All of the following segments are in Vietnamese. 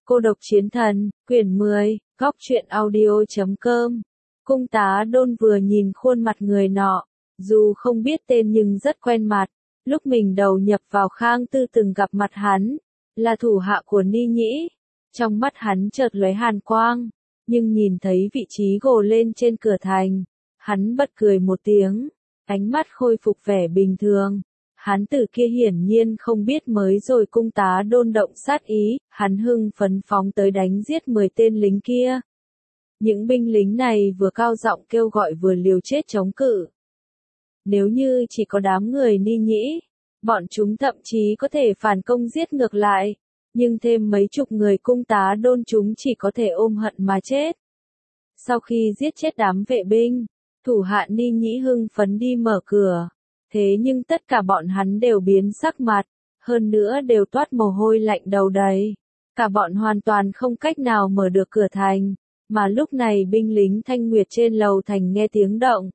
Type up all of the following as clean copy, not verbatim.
Cô độc chiến thần, quyển 10, góc truyện audio.com. Cung tá Đôn vừa nhìn khuôn mặt người nọ, dù không biết tên nhưng rất quen mặt, lúc mình đầu nhập vào Khang Tư từng gặp mặt hắn, là thủ hạ của Ni Nhĩ. Trong mắt hắn chợt lóe hàn quang, nhưng nhìn thấy vị trí gồ lên trên cửa thành, hắn bật cười một tiếng, ánh mắt khôi phục vẻ bình thường. Hắn tử kia hiển nhiên không biết mới rồi cung tá Đôn động sát ý, hắn hưng phấn phóng tới đánh giết 10 tên lính kia. Những binh lính này vừa cao giọng kêu gọi vừa liều chết chống cự. Nếu như chỉ có đám người Ni Nhĩ, bọn chúng thậm chí có thể phản công giết ngược lại, nhưng thêm mấy chục người cung tá Đôn chúng chỉ có thể ôm hận mà chết. Sau khi giết chết đám vệ binh, thủ hạ Ni Nhĩ hưng phấn đi mở cửa. Thế nhưng tất cả bọn hắn đều biến sắc mặt, hơn nữa đều toát mồ hôi lạnh đầu đầy. Cả bọn hoàn toàn không cách nào mở được cửa thành, mà lúc này binh lính Thanh Nguyệt trên lầu thành nghe tiếng động.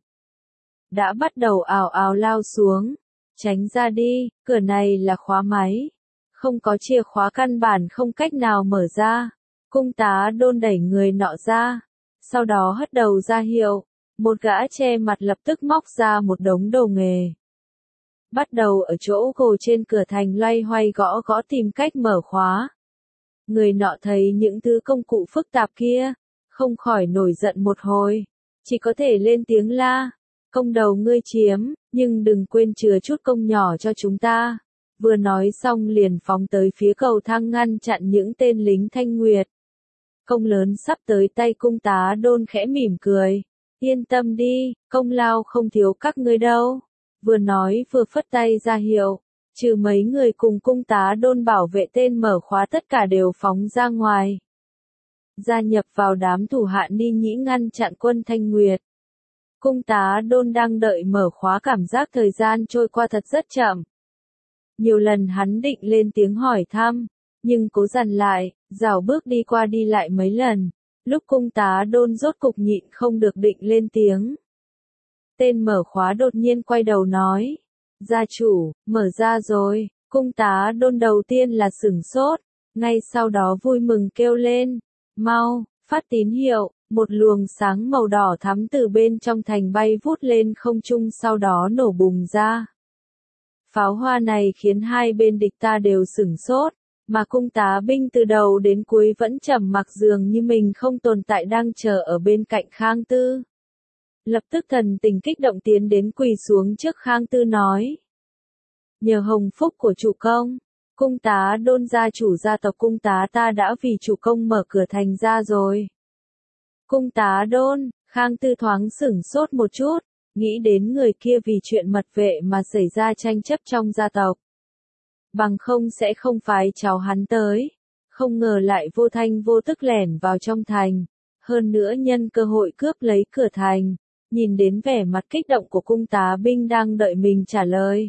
Đã bắt đầu ào ào lao xuống, tránh ra đi, cửa này là khóa máy. Không có chìa khóa căn bản không cách nào mở ra. Cung tá Đôn đẩy người nọ ra, sau đó hất đầu ra hiệu, một gã che mặt lập tức móc ra một đống đồ nghề. Bắt đầu ở chỗ gồ trên cửa thành loay hoay gõ gõ tìm cách mở khóa. Người nọ thấy những thứ công cụ phức tạp kia, không khỏi nổi giận một hồi, chỉ có thể lên tiếng la, công đầu ngươi chiếm, nhưng đừng quên chừa chút công nhỏ cho chúng ta. Vừa nói xong liền phóng tới phía cầu thang ngăn chặn những tên lính Thanh Nguyệt. Công lớn sắp tới tay cung tá Đôn khẽ mỉm cười, yên tâm đi, công lao không thiếu các ngươi đâu. Vừa nói vừa phất tay ra hiệu, trừ mấy người cùng cung tá Đôn bảo vệ tên mở khóa tất cả đều phóng ra ngoài. Gia nhập vào đám thủ hạ Ni Nhĩ ngăn chặn quân Thanh Nguyệt. Cung tá Đôn đang đợi mở khóa cảm giác thời gian trôi qua thật rất chậm. Nhiều lần hắn định lên tiếng hỏi thăm, nhưng cố dằn lại, rảo bước đi qua đi lại mấy lần. Lúc cung tá Đôn rốt cục nhịn không được định lên tiếng. Tên mở khóa đột nhiên quay đầu nói, gia chủ, mở ra rồi. Cung tá Đôn đầu tiên là sửng sốt, ngay sau đó vui mừng kêu lên, mau, phát tín hiệu. Một luồng sáng màu đỏ thắm từ bên trong thành bay vút lên không trung sau đó nổ bùng ra. Pháo hoa này khiến hai bên địch ta đều sửng sốt, mà cung tá binh từ đầu đến cuối vẫn trầm mặc dường như mình không tồn tại đang chờ ở bên cạnh Khang Tư. Lập tức thần tình kích động tiến đến quỳ xuống trước Khang Tư nói. Nhờ hồng phúc của chủ công, cung tá Đôn gia chủ gia tộc cung tá ta đã vì chủ công mở cửa thành ra rồi. Cung tá Đôn, Khang Tư thoáng sửng sốt một chút, nghĩ đến người kia vì chuyện mật vệ mà xảy ra tranh chấp trong gia tộc. Bằng không sẽ không phái cháu hắn tới, không ngờ lại vô thanh vô tức lẻn vào trong thành, hơn nữa nhân cơ hội cướp lấy cửa thành, nhìn đến vẻ mặt kích động của cung tá binh đang đợi mình trả lời.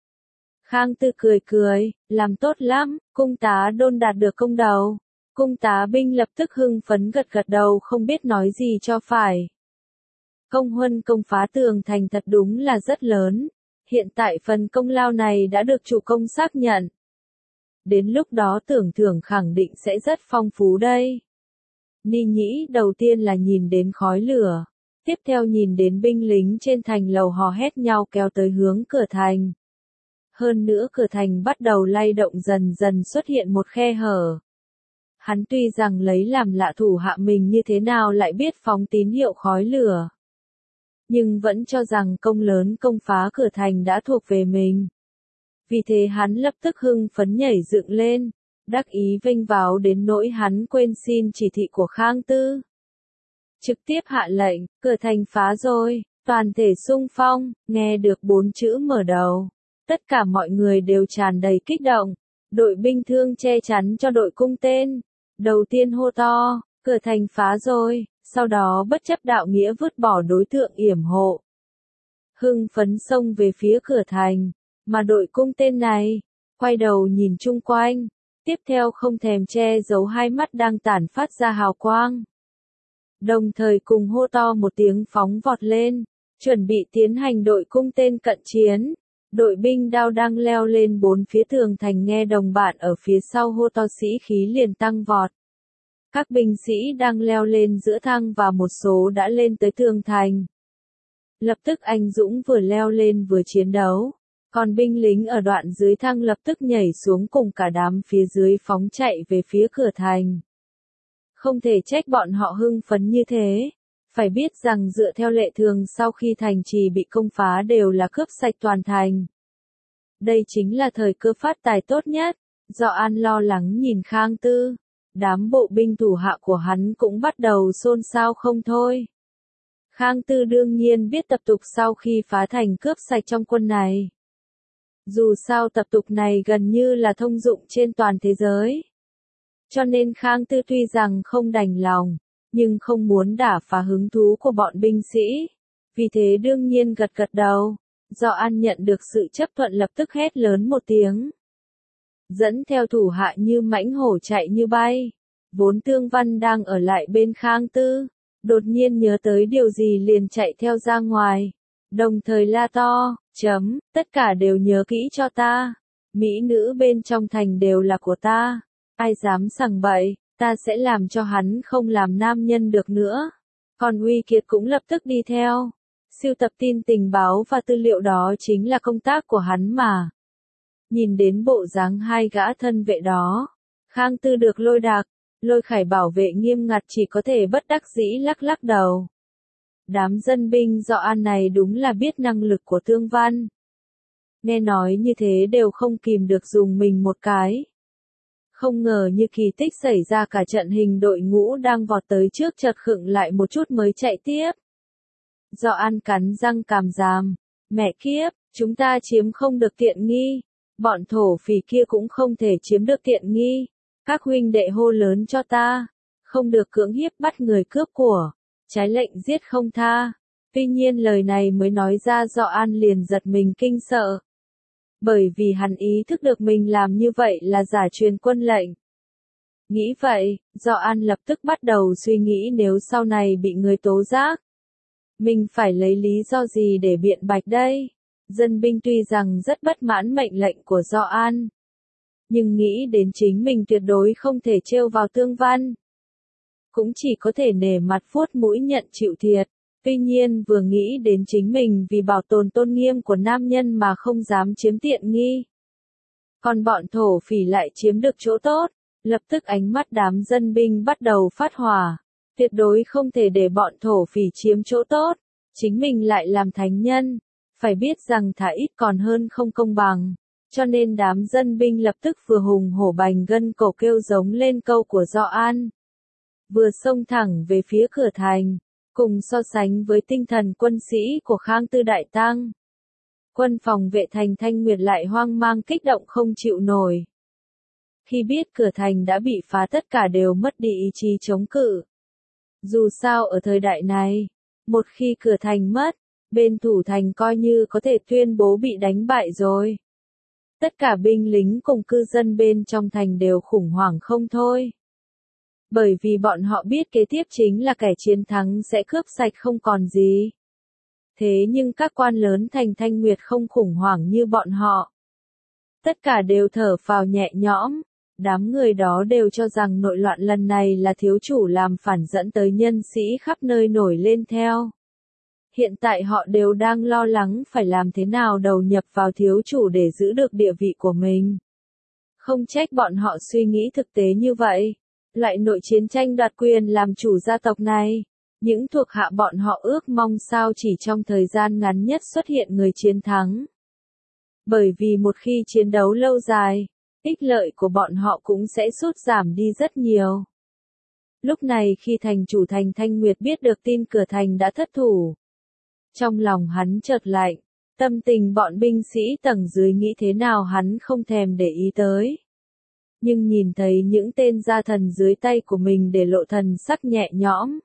Khang Tư cười cười, làm tốt lắm, cung tá Đôn đạt được công đầu. Cung tá binh lập tức hưng phấn gật gật đầu không biết nói gì cho phải. Công huân công phá tường thành thật đúng là rất lớn, hiện tại phần công lao này đã được chủ công xác nhận. Đến lúc đó tưởng thưởng khẳng định sẽ rất phong phú đây. Ni Nhĩ đầu tiên là nhìn đến khói lửa, tiếp theo nhìn đến binh lính trên thành lầu hò hét nhau kéo tới hướng cửa thành. Hơn nữa cửa thành bắt đầu lay động dần dần xuất hiện một khe hở. Hắn tuy rằng lấy làm lạ thủ hạ mình như thế nào lại biết phóng tín hiệu khói lửa, nhưng vẫn cho rằng công lớn công phá cửa thành đã thuộc về mình. Vì thế hắn lập tức hưng phấn nhảy dựng lên, đắc ý vênh váo đến nỗi hắn quên xin chỉ thị của Khang Tư. Trực tiếp hạ lệnh, cửa thành phá rồi, toàn thể xung phong, nghe được 4 chữ mở đầu. Tất cả mọi người đều tràn đầy kích động, đội binh thương che chắn cho đội cung tên. Đầu tiên hô to, cửa thành phá rồi, sau đó bất chấp đạo nghĩa vứt bỏ đối tượng yểm hộ. Hưng phấn xông về phía cửa thành, mà đội cung tên này, quay đầu nhìn chung quanh, tiếp theo không thèm che giấu hai mắt đang tản phát ra hào quang. Đồng thời cùng hô to một tiếng phóng vọt lên, chuẩn bị tiến hành đội cung tên cận chiến. Đội binh đao đang leo lên 4 phía tường thành nghe đồng bạn ở phía sau hô to sĩ khí liền tăng vọt. Các binh sĩ đang leo lên giữa thang và một số đã lên tới tường thành. Lập tức anh Dũng vừa leo lên vừa chiến đấu. Còn binh lính ở đoạn dưới thang lập tức nhảy xuống cùng cả đám phía dưới phóng chạy về phía cửa thành. Không thể trách bọn họ hưng phấn như thế. Phải biết rằng dựa theo lệ thường sau khi thành trì bị công phá đều là cướp sạch toàn thành. Đây chính là thời cơ phát tài tốt nhất. Gio An lo lắng nhìn Khang Tư. Đám bộ binh thủ hạ của hắn cũng bắt đầu xôn xao không thôi. Khang Tư đương nhiên biết tập tục sau khi phá thành cướp sạch trong quân này. Dù sao tập tục này gần như là thông dụng trên toàn thế giới. Cho nên Khang Tư tuy rằng không đành lòng, nhưng không muốn đả phá hứng thú của bọn binh sĩ. Vì thế đương nhiên gật gật đầu. Gio An nhận được sự chấp thuận lập tức hét lớn một tiếng. Dẫn theo thủ hạ như mãnh hổ chạy như bay. Vốn Tương Văn đang ở lại bên Khang Tư. Đột nhiên nhớ tới điều gì liền chạy theo ra ngoài. Đồng thời la to, tất cả đều nhớ kỹ cho ta. Mỹ nữ bên trong thành đều là của ta. Ai dám sằng bậy, ta sẽ làm cho hắn không làm nam nhân được nữa. Còn Uy Kiệt cũng lập tức đi theo. Sưu tập tin tình báo và tư liệu đó chính là công tác của hắn mà. Nhìn đến bộ dáng hai gã thân vệ đó, Khang Tư được Lôi Đạc, Lôi Khải bảo vệ nghiêm ngặt chỉ có thể bất đắc dĩ lắc lắc đầu. Đám dân binh Gio An này đúng là biết năng lực của Tương Văn. Nghe nói như thế đều không kìm được dùng mình một cái. Không ngờ như kỳ tích xảy ra cả trận hình đội ngũ đang vọt tới trước chợt khựng lại một chút mới chạy tiếp. Gio An cắn răng càm ràm. Mẹ kiếp, chúng ta chiếm không được tiện nghi. Bọn thổ phỉ kia cũng không thể chiếm được tiện nghi. Các huynh đệ hô lớn cho ta. Không được cưỡng hiếp bắt người cướp của. Trái lệnh giết không tha. Tuy nhiên lời này mới nói ra Gio An liền giật mình kinh sợ. Bởi vì hắn ý thức được mình làm như vậy là giả truyền quân lệnh. Nghĩ vậy, Gio An lập tức bắt đầu suy nghĩ nếu sau này bị người tố giác. Mình phải lấy lý do gì để biện bạch đây? Dân binh tuy rằng rất bất mãn mệnh lệnh của Gio An. Nhưng nghĩ đến chính mình tuyệt đối không thể trêu vào Tương Văn. Cũng chỉ có thể nể mặt vuốt mũi nhận chịu thiệt. Tuy nhiên vừa nghĩ đến chính mình vì bảo tồn tôn nghiêm của nam nhân mà không dám chiếm tiện nghi. Còn bọn thổ phỉ lại chiếm được chỗ tốt, lập tức ánh mắt đám dân binh bắt đầu phát hỏa. Tuyệt đối không thể để bọn thổ phỉ chiếm chỗ tốt, chính mình lại làm thánh nhân. Phải biết rằng thà ít còn hơn không công bằng. Cho nên đám dân binh lập tức vừa hùng hổ bành gân cổ kêu giống lên câu của Gio An. Vừa xông thẳng về phía cửa thành. Cùng so sánh với tinh thần quân sĩ của Khang Tư đại tăng. Quân phòng vệ thành Thanh Nguyệt lại hoang mang kích động không chịu nổi. Khi biết cửa thành đã bị phá tất cả đều mất đi ý chí chống cự. Dù sao ở thời đại này, một khi cửa thành mất, bên thủ thành coi như có thể tuyên bố bị đánh bại rồi. Tất cả binh lính cùng cư dân bên trong thành đều khủng hoảng không thôi. Bởi vì bọn họ biết kế tiếp chính là kẻ chiến thắng sẽ cướp sạch không còn gì. Thế nhưng các quan lớn thành Thanh Nguyệt không khủng hoảng như bọn họ. Tất cả đều thở phào nhẹ nhõm. Đám người đó đều cho rằng nội loạn lần này là thiếu chủ làm phản dẫn tới nhân sĩ khắp nơi nổi lên theo. Hiện tại họ đều đang lo lắng phải làm thế nào đầu nhập vào thiếu chủ để giữ được địa vị của mình. Không trách bọn họ suy nghĩ thực tế như vậy. Loại nội chiến tranh đoạt quyền làm chủ gia tộc này, những thuộc hạ bọn họ ước mong sao chỉ trong thời gian ngắn nhất xuất hiện người chiến thắng. Bởi vì một khi chiến đấu lâu dài, ích lợi của bọn họ cũng sẽ sút giảm đi rất nhiều. Lúc này khi thành chủ thành Thanh Nguyệt biết được tin cửa thành đã thất thủ. Trong lòng hắn chợt lạnh, tâm tình bọn binh sĩ tầng dưới nghĩ thế nào hắn không thèm để ý tới. Nhưng nhìn thấy những tên gia thần dưới tay của mình để lộ thần sắc nhẹ nhõm.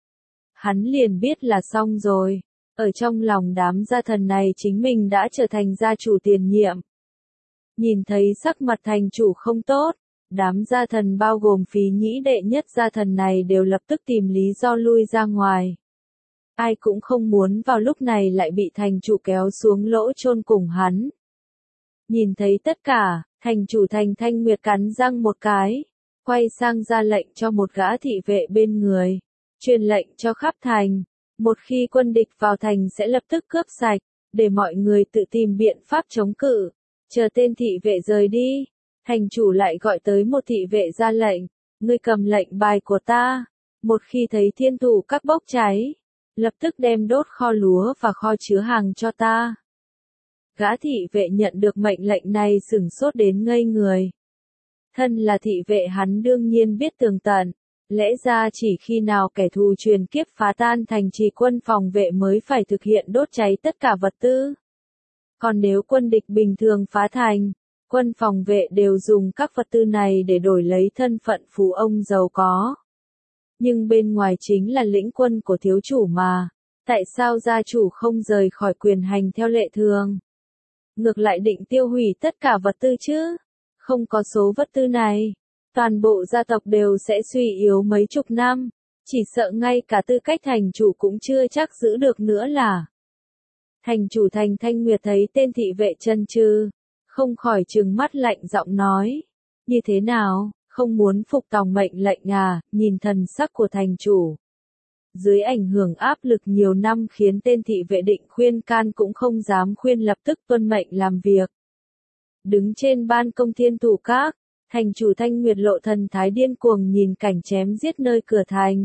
Hắn liền biết là xong rồi. Ở trong lòng đám gia thần này chính mình đã trở thành gia chủ tiền nhiệm. Nhìn thấy sắc mặt thành chủ không tốt, đám gia thần bao gồm Phí Nhĩ đệ nhất gia thần này đều lập tức tìm lý do lui ra ngoài. Ai cũng không muốn vào lúc này lại bị thành chủ kéo xuống lỗ chôn cùng hắn. Nhìn thấy tất cả, thành chủ thành Thanh Nguyệt cắn răng một cái. quay sang ra lệnh cho một gã thị vệ bên người, truyền lệnh cho khắp thành, một khi quân địch vào thành sẽ lập tức cướp sạch, để mọi người tự tìm biện pháp chống cự, chờ tên thị vệ rời đi. Thành chủ lại gọi tới một thị vệ ra lệnh, ngươi cầm lệnh bài của ta, một khi thấy thiên thủ các bốc cháy, lập tức đem đốt kho lúa và kho chứa hàng cho ta. Gã thị vệ nhận được mệnh lệnh này sửng sốt đến ngây người. Thân là thị vệ hắn đương nhiên biết tường tận, lẽ ra chỉ khi nào kẻ thù truyền kiếp phá tan thành trì quân phòng vệ mới phải thực hiện đốt cháy tất cả vật tư. Còn nếu quân địch bình thường phá thành, quân phòng vệ đều dùng các vật tư này để đổi lấy thân phận phú ông giàu có. Nhưng bên ngoài chính là lĩnh quân của thiếu chủ mà, tại sao gia chủ không rời khỏi quyền hành theo lệ thường? Ngược lại định tiêu hủy tất cả vật tư chứ? Không có số vật tư này, toàn bộ gia tộc đều sẽ suy yếu mấy chục năm, chỉ sợ ngay cả tư cách thành chủ cũng chưa chắc giữ được nữa là. Thành chủ thành Thanh Nguyệt thấy tên thị vệ chân chừ, không khỏi trừng mắt lạnh giọng nói, như thế nào, không muốn phục tòng mệnh lệnh à? Nhìn thần sắc của thành chủ, dưới ảnh hưởng áp lực nhiều năm khiến tên thị vệ định khuyên can cũng không dám khuyên, lập tức tuân mệnh làm việc. Đứng trên ban công thiên thủ các, thành chủ Thanh Nguyệt lộ thần thái điên cuồng nhìn cảnh chém giết nơi cửa thành.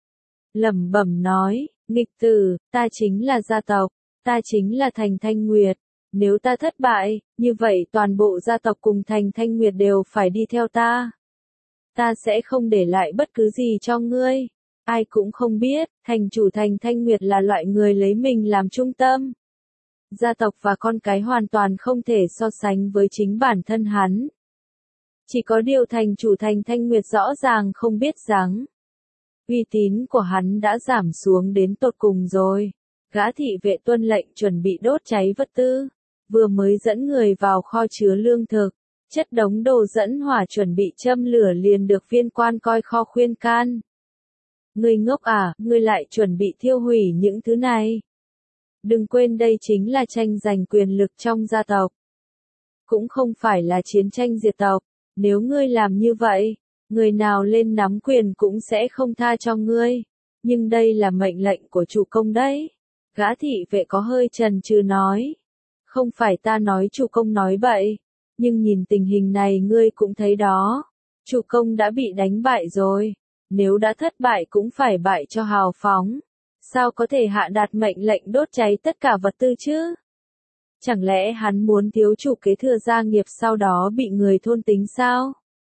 Lẩm bẩm nói, nghịch tử, ta chính là gia tộc, ta chính là thành Thanh Nguyệt. Nếu ta thất bại, như vậy toàn bộ gia tộc cùng thành Thanh Nguyệt đều phải đi theo ta. Ta sẽ không để lại bất cứ gì cho ngươi. Ai cũng không biết, thành chủ thành Thanh Nguyệt là loại người lấy mình làm trung tâm. Gia tộc và con cái hoàn toàn không thể so sánh với chính bản thân hắn. Chỉ có điều thành chủ thành Thanh Nguyệt rõ ràng không biết rằng, uy tín của hắn đã giảm xuống đến tột cùng rồi. Gã thị vệ tuân lệnh chuẩn bị đốt cháy vật tư, vừa mới dẫn người vào kho chứa lương thực, chất đống đồ dẫn hỏa chuẩn bị châm lửa liền được viên quan coi kho khuyên can. Ngươi ngốc à, ngươi lại chuẩn bị thiêu hủy những thứ này. Đừng quên đây chính là tranh giành quyền lực trong gia tộc. Cũng không phải là chiến tranh diệt tộc, nếu ngươi làm như vậy, người nào lên nắm quyền cũng sẽ không tha cho ngươi. Nhưng đây là mệnh lệnh của chủ công đấy. Gã thị vệ có hơi chần chừ nói. Không phải ta nói chủ công nói bậy, nhưng nhìn tình hình này ngươi cũng thấy đó. Chủ công đã bị đánh bại rồi, nếu đã thất bại cũng phải bại cho hào phóng. Sao có thể hạ đạt mệnh lệnh đốt cháy tất cả vật tư chứ? Chẳng lẽ hắn muốn thiếu chủ kế thừa gia nghiệp sau đó bị người thôn tính sao?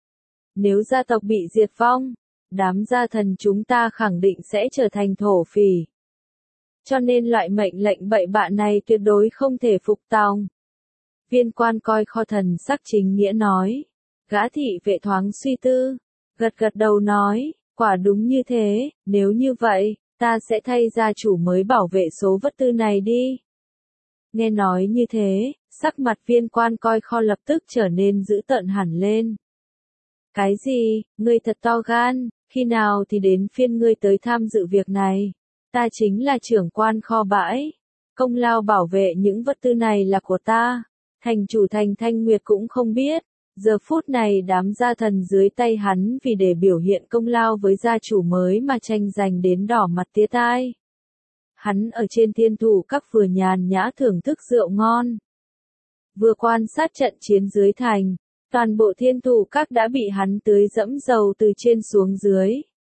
Nếu gia tộc bị diệt vong, đám gia thần chúng ta khẳng định sẽ trở thành thổ phỉ. Cho nên loại mệnh lệnh bậy bạ này tuyệt đối không thể phục tòng. Viên quan coi kho thần sắc chính nghĩa nói. Gã thị vệ thoáng suy tư, gật gật đầu nói, quả đúng như thế, nếu như vậy, ta sẽ thay gia chủ mới bảo vệ số vật tư này đi. Nghe nói như thế, sắc mặt viên quan coi kho lập tức trở nên dữ tợn hẳn lên. Cái gì, ngươi thật to gan, khi nào thì đến phiên ngươi tới tham dự việc này? Ta chính là trưởng quan kho bãi. Công lao bảo vệ những vật tư này là của ta. Thành chủ thành Thanh Nguyệt cũng không biết. Giờ phút này đám gia thần dưới tay hắn vì để biểu hiện công lao với gia chủ mới mà tranh giành đến đỏ mặt tía tai. Hắn ở trên thiên thủ các vừa nhàn nhã thưởng thức rượu ngon, vừa quan sát trận chiến dưới thành. Toàn bộ thiên thủ các đã bị hắn tưới dẫm dầu từ trên xuống dưới.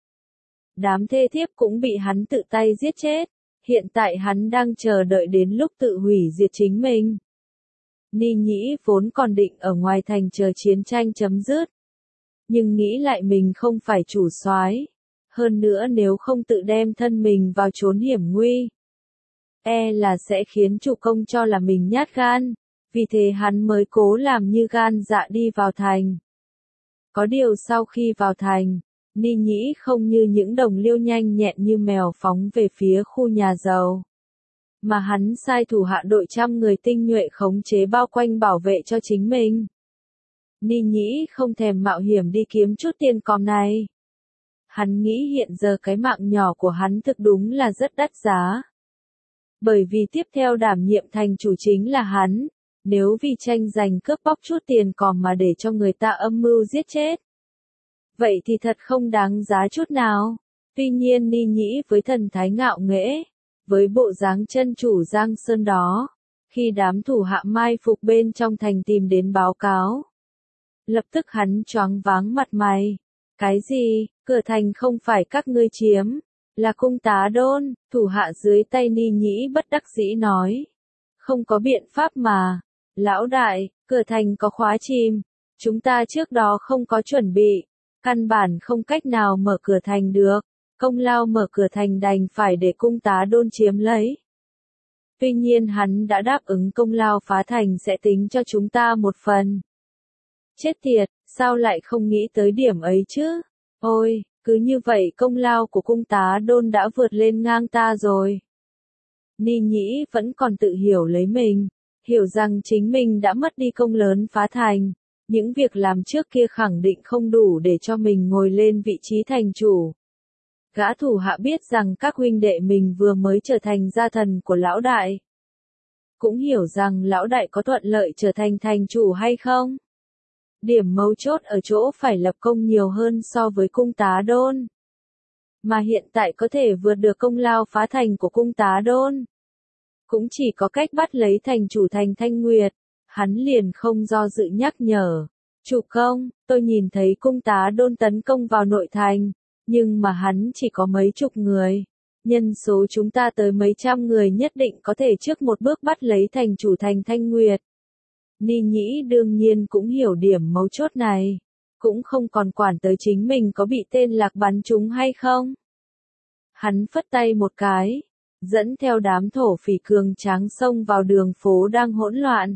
Đám thê thiếp cũng bị hắn tự tay giết chết. Hiện tại hắn đang chờ đợi đến lúc tự hủy diệt chính mình. Ni Nhĩ vốn còn định ở ngoài thành chờ chiến tranh chấm dứt. Nhưng nghĩ lại mình không phải chủ soái. Hơn nữa nếu không tự đem thân mình vào chốn hiểm nguy, là sẽ khiến chủ công cho là mình nhát gan. Vì thế hắn mới cố làm như gan dạ đi vào thành. Có điều sau khi vào thành, Ni Nhĩ không như những đồng liêu nhanh nhẹn như mèo phóng về phía khu nhà giàu. Mà hắn sai thủ hạ đội 100 người tinh nhuệ khống chế bao quanh bảo vệ cho chính mình. Ni Nhĩ không thèm mạo hiểm đi kiếm chút tiền còm này. Hắn nghĩ hiện giờ cái mạng nhỏ của hắn thực đúng là rất đắt giá. Bởi vì tiếp theo đảm nhiệm thành chủ chính là hắn. Nếu vì tranh giành cướp bóc chút tiền còm mà để cho người ta âm mưu giết chết, vậy thì thật không đáng giá chút nào. Tuy nhiên Ni Nhĩ với thần thái ngạo nghễ, với bộ dáng chân chủ Giang Sơn đó, khi đám thủ hạ mai phục bên trong thành tìm đến báo cáo, lập tức hắn choáng váng mặt mày. Cái gì, cửa thành không phải các ngươi chiếm, là cung tá đôn, thủ hạ dưới tay Ni Nhĩ bất đắc dĩ nói. Không có biện pháp mà, lão đại, cửa thành có khóa chìm, chúng ta trước đó không có chuẩn bị, căn bản không cách nào mở cửa thành được, công lao mở cửa thành đành phải để cung tá đôn chiếm lấy. Tuy nhiên hắn đã đáp ứng công lao phá thành sẽ tính cho chúng ta một phần. Chết tiệt, sao lại không nghĩ tới điểm ấy chứ? Ôi, cứ như vậy công lao của cung tá đôn đã vượt lên ngang ta rồi. Ni Nhĩ vẫn còn tự hiểu lấy mình, hiểu rằng chính mình đã mất đi công lớn phá thành, những việc làm trước kia khẳng định không đủ để cho mình ngồi lên vị trí thành chủ. Gã thủ hạ biết rằng các huynh đệ mình vừa mới trở thành gia thần của lão đại. Cũng hiểu rằng lão đại có thuận lợi trở thành thành chủ hay không. Điểm mấu chốt ở chỗ phải lập công nhiều hơn so với cung tá đôn. Mà hiện tại có thể vượt được công lao phá thành của cung tá đôn. Cũng chỉ có cách bắt lấy thành chủ thành Thanh Nguyệt. Hắn liền không do dự nhắc nhở. Chủ công, tôi nhìn thấy cung tá đôn tấn công vào nội thành. Nhưng mà hắn chỉ có mấy chục người. Nhân số chúng ta tới mấy trăm người nhất định có thể trước một bước bắt lấy thành chủ thành Thanh Nguyệt. Ni Nhĩ đương nhiên cũng hiểu điểm mấu chốt này. Cũng không còn quản tới chính mình có bị tên lạc bắn trúng hay không. Hắn phất tay một cái, dẫn theo đám thổ phỉ cường tráng xông vào đường phố đang hỗn loạn.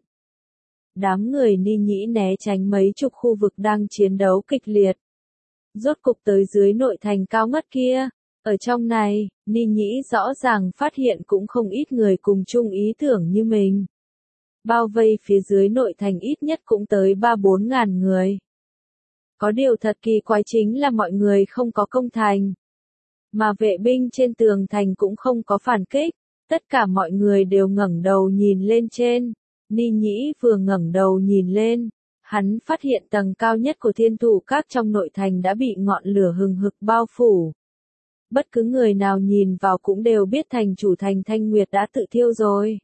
Đám người Ni Nhĩ né tránh mấy chục khu vực đang chiến đấu kịch liệt. Rốt cục tới dưới nội thành cao ngất kia. Ở trong này, Ni Nhĩ rõ ràng phát hiện cũng không ít người cùng chung ý tưởng như mình. Bao vây phía dưới nội thành ít nhất cũng tới 3-4 ngàn người. Có điều thật kỳ quái chính là mọi người không có công thành. Mà vệ binh trên tường thành cũng không có phản kích. Tất cả mọi người đều ngẩng đầu nhìn lên trên. Ni Nhĩ vừa ngẩng đầu nhìn lên. Hắn phát hiện tầng cao nhất của Thiên Thủ Các trong nội thành đã bị ngọn lửa hừng hực bao phủ. Bất cứ người nào nhìn vào cũng đều biết thành chủ thành Thanh Nguyệt đã tự thiêu rồi.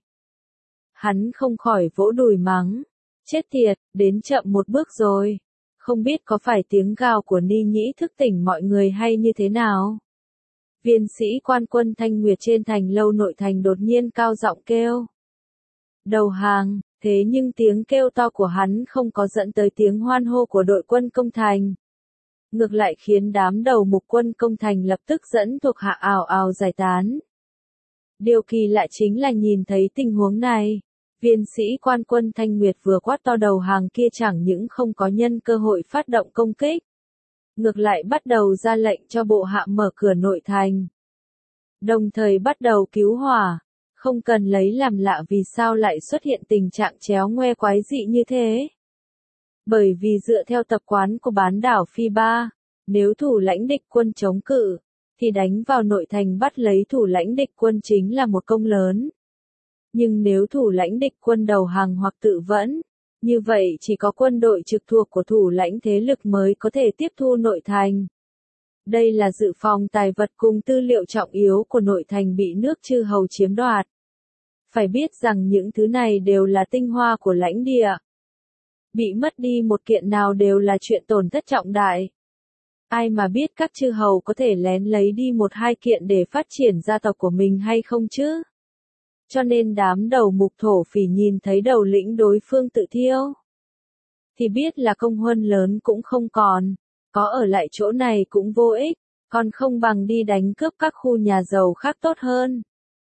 Hắn không khỏi vỗ đùi mắng. Chết tiệt, đến chậm một bước rồi. Không biết có phải tiếng gào của Ni Nhĩ thức tỉnh mọi người hay như thế nào. Viên sĩ quan quân Thanh Nguyệt trên thành lâu nội thành đột nhiên cao giọng kêu. Đầu hàng, thế nhưng tiếng kêu to của hắn không có dẫn tới tiếng hoan hô của đội quân công thành. Ngược lại khiến đám đầu mục quân công thành lập tức dẫn thuộc hạ ào ào giải tán. Điều kỳ lạ chính là nhìn thấy tình huống này. Viên sĩ quan quân Thanh Nguyệt vừa quát to đầu hàng kia chẳng những không có nhân cơ hội phát động công kích. Ngược lại bắt đầu ra lệnh cho bộ hạ mở cửa nội thành. Đồng thời bắt đầu cứu hỏa. Không cần lấy làm lạ vì sao lại xuất hiện tình trạng chéo ngoe quái dị như thế. Bởi vì dựa theo tập quán của bán đảo Phi Ba, nếu thủ lãnh địch quân chống cự, thì đánh vào nội thành bắt lấy thủ lãnh địch quân chính là một công lớn. Nhưng nếu thủ lãnh địch quân đầu hàng hoặc tự vẫn, như vậy chỉ có quân đội trực thuộc của thủ lãnh thế lực mới có thể tiếp thu nội thành. Đây là dự phòng tài vật cùng tư liệu trọng yếu của nội thành bị nước chư hầu chiếm đoạt. Phải biết rằng những thứ này đều là tinh hoa của lãnh địa. Bị mất đi một kiện nào đều là chuyện tổn thất trọng đại. Ai mà biết các chư hầu có thể lén lấy đi 1-2 kiện để phát triển gia tộc của mình hay không chứ? Cho nên đám đầu mục thổ phỉ nhìn thấy đầu lĩnh đối phương tự thiêu. Thì biết là công huân lớn cũng không còn. Có ở lại chỗ này cũng vô ích. Còn không bằng đi đánh cướp các khu nhà giàu khác tốt hơn.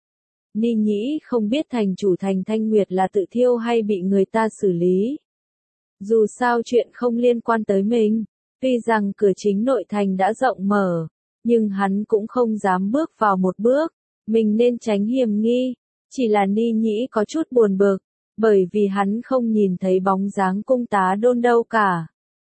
Ni Nhĩ không biết thành chủ thành Thanh Nguyệt là tự thiêu hay bị người ta xử lý. Dù sao chuyện không liên quan tới mình. Tuy rằng cửa chính nội thành đã rộng mở. Nhưng hắn cũng không dám bước vào một bước. Mình nên tránh hiểm nghi. Chỉ là Ni Nhĩ có chút buồn bực. Bởi vì hắn không nhìn thấy bóng dáng cung tá đôn đâu cả.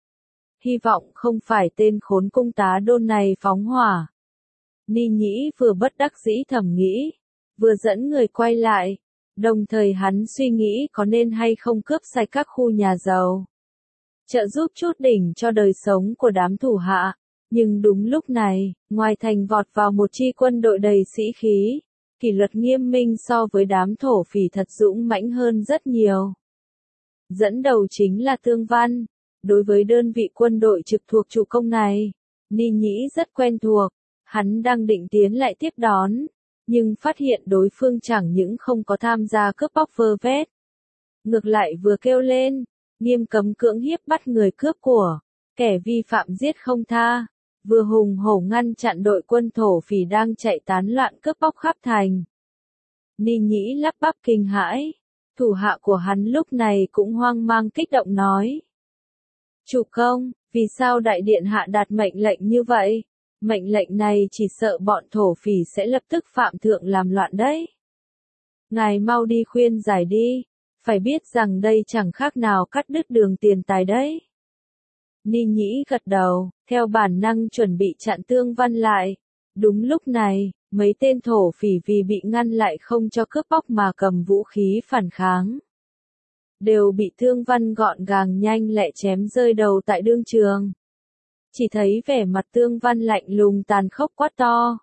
Hy vọng không phải tên khốn cung tá đôn này phóng hỏa. Ni Nhĩ vừa bất đắc dĩ thầm nghĩ. Vừa dẫn người quay lại. Đồng thời hắn suy nghĩ có nên hay không cướp sạch các khu nhà giàu. Trợ giúp chút đỉnh cho đời sống của đám thủ hạ. Nhưng đúng lúc này, ngoài thành vọt vào một chi quân đội đầy sĩ khí, kỷ luật nghiêm minh so với đám thổ phỉ thật dũng mãnh hơn rất nhiều. Dẫn đầu chính là Tương Văn. Đối với đơn vị quân đội trực thuộc chủ công này, Ni Nhĩ rất quen thuộc. Hắn đang định tiến lại tiếp đón, nhưng phát hiện đối phương chẳng những không có tham gia cướp bóc vơ vét, ngược lại vừa kêu lên, nghiêm cấm cưỡng hiếp bắt người cướp của, kẻ vi phạm giết không tha, vừa hùng hổ ngăn chặn đội quân thổ phỉ đang chạy tán loạn cướp bóc khắp thành. Ni Nhĩ lắp bắp kinh hãi, thủ hạ của hắn lúc này cũng hoang mang kích động nói. Chủ công, vì sao đại điện hạ đạt mệnh lệnh như vậy? Mệnh lệnh này chỉ sợ bọn thổ phỉ sẽ lập tức phạm thượng làm loạn đấy. Ngài mau đi khuyên giải đi, phải biết rằng đây chẳng khác nào cắt đứt đường tiền tài đấy. Ni Nhĩ gật đầu, theo bản năng chuẩn bị chặn Tương Văn lại. Đúng lúc này, mấy tên thổ phỉ vì bị ngăn lại không cho cướp bóc mà cầm vũ khí phản kháng, đều bị Tương Văn gọn gàng nhanh lẹ chém rơi đầu tại đương trường. Chỉ thấy vẻ mặt Tương Văn lạnh lùng tàn khốc quát to.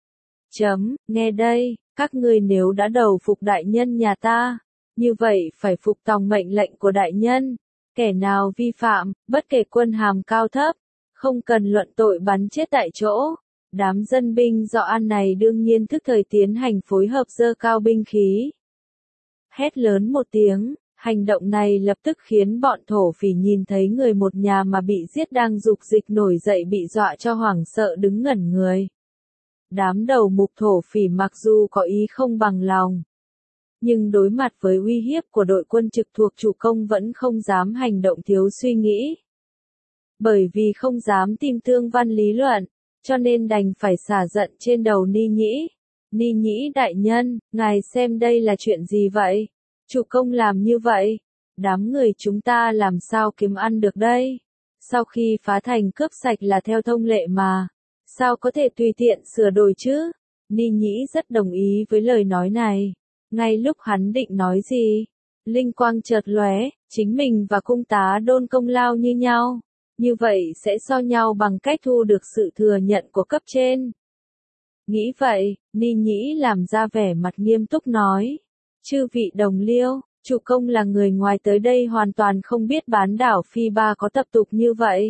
Nghe đây, các ngươi nếu đã đầu phục đại nhân nhà ta, như vậy phải phục tòng mệnh lệnh của đại nhân. Kẻ nào vi phạm, bất kể quân hàm cao thấp, không cần luận tội bắn chết tại chỗ. Đám dân binh dọ an này đương nhiên thức thời tiến hành phối hợp giơ cao binh khí. Hét lớn một tiếng, hành động này lập tức khiến bọn thổ phỉ nhìn thấy người một nhà mà bị giết đang dục dịch nổi dậy bị dọa cho hoảng sợ đứng ngẩn người. Đám đầu mục thổ phỉ mặc dù có ý không bằng lòng, nhưng đối mặt với uy hiếp của đội quân trực thuộc chủ công vẫn không dám hành động thiếu suy nghĩ. Bởi vì không dám tìm Tương Văn lý luận, cho nên đành phải xả giận trên đầu Ni Nhĩ. Ni Nhĩ đại nhân, ngài xem đây là chuyện gì vậy? Chủ công làm như vậy, đám người chúng ta làm sao kiếm ăn được đây? Sau khi phá thành cướp sạch là theo thông lệ mà, sao có thể tùy tiện sửa đổi chứ? Ni Nhĩ rất đồng ý với lời nói này. Ngay lúc hắn định nói gì, linh quang chợt lóe, chính mình và cung tá Đôn công lao như nhau, như vậy sẽ so nhau bằng cách thu được sự thừa nhận của cấp trên. Nghĩ vậy, Ni Nhĩ làm ra vẻ mặt nghiêm túc nói. Chư vị đồng liêu, chủ công là người ngoài tới đây hoàn toàn không biết bán đảo Phi Ba có tập tục như vậy.